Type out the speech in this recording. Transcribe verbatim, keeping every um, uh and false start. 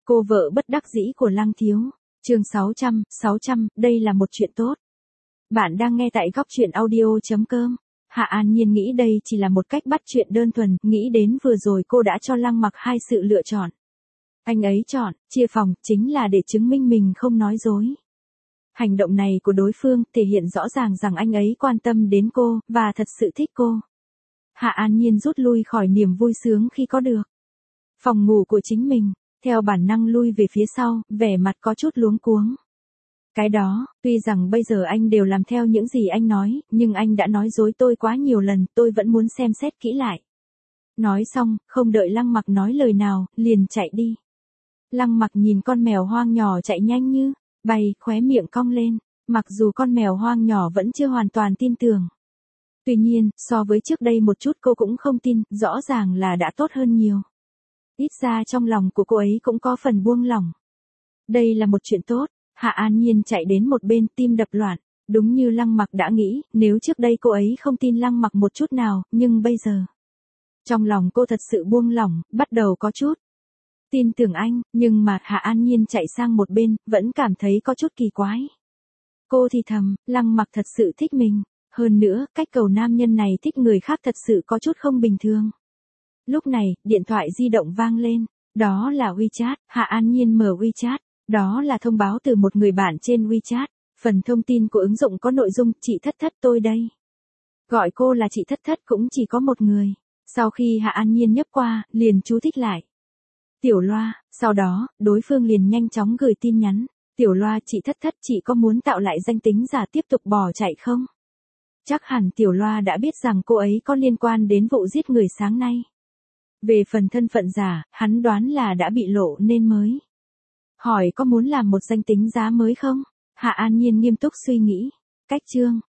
Cô vợ bất đắc dĩ của Lăng Thiếu. Chương sáu trăm, sáu trăm, đây là một chuyện tốt. Bạn đang nghe tại góc truyện audio chấm com. Hạ An Nhiên nghĩ đây chỉ là một cách bắt chuyện đơn thuần, nghĩ đến vừa rồi cô đã cho Lăng Mặc hai sự lựa chọn. Anh ấy chọn chia phòng chính là để chứng minh mình không nói dối. Hành động này của đối phương thể hiện rõ ràng rằng anh ấy quan tâm đến cô và thật sự thích cô. Hạ An Nhiên rút lui khỏi niềm vui sướng khi có được phòng ngủ của chính mình, theo bản năng lui về phía sau, vẻ mặt có chút luống cuống. Cái đó, tuy rằng bây giờ anh đều làm theo những gì anh nói, nhưng anh đã nói dối tôi quá nhiều lần, tôi vẫn muốn xem xét kỹ lại. Nói xong, không đợi Lăng Mặc nói lời nào, liền chạy đi. Lăng Mặc nhìn con mèo hoang nhỏ chạy nhanh như bay, khóe miệng cong lên, mặc dù con mèo hoang nhỏ vẫn chưa hoàn toàn tin tưởng. Tuy nhiên, so với trước đây một chút cô cũng không tin, rõ ràng là đã tốt hơn nhiều. Ít ra trong lòng của cô ấy cũng có phần buông lỏng. Đây là một chuyện tốt. Hạ An Nhiên chạy đến một bên, tim đập loạn. Đúng như Lăng Mặc đã nghĩ, nếu trước đây cô ấy không tin Lăng Mặc một chút nào, nhưng bây giờ, trong lòng cô thật sự buông lỏng, bắt đầu có chút tin tưởng anh, nhưng mà Hạ An Nhiên chạy sang một bên, vẫn cảm thấy có chút kỳ quái. Cô thì thầm, Lăng Mặc thật sự thích mình. Hơn nữa, cách cầu nam nhân này thích người khác thật sự có chút không bình thường. Lúc này, điện thoại di động vang lên. Đó là WeChat. Hạ An Nhiên mở WeChat. Đó là thông báo từ một người bạn trên WeChat. Phần thông tin của ứng dụng có nội dung, chị Thất Thất tôi đây. Gọi cô là chị Thất Thất cũng chỉ có một người. Sau khi Hạ An Nhiên nhấp qua, liền chú thích lại. Tiểu Loa, sau đó, đối phương liền nhanh chóng gửi tin nhắn. Tiểu Loa, chị Thất Thất, chị có muốn tạo lại danh tính giả tiếp tục bỏ chạy không? Chắc hẳn Tiểu Loa đã biết rằng cô ấy có liên quan đến vụ giết người sáng nay. Về phần thân phận giả, hắn đoán là đã bị lộ nên mới hỏi có muốn làm một danh tính giá mới không? Hạ An Nhiên nghiêm túc suy nghĩ. Cách chương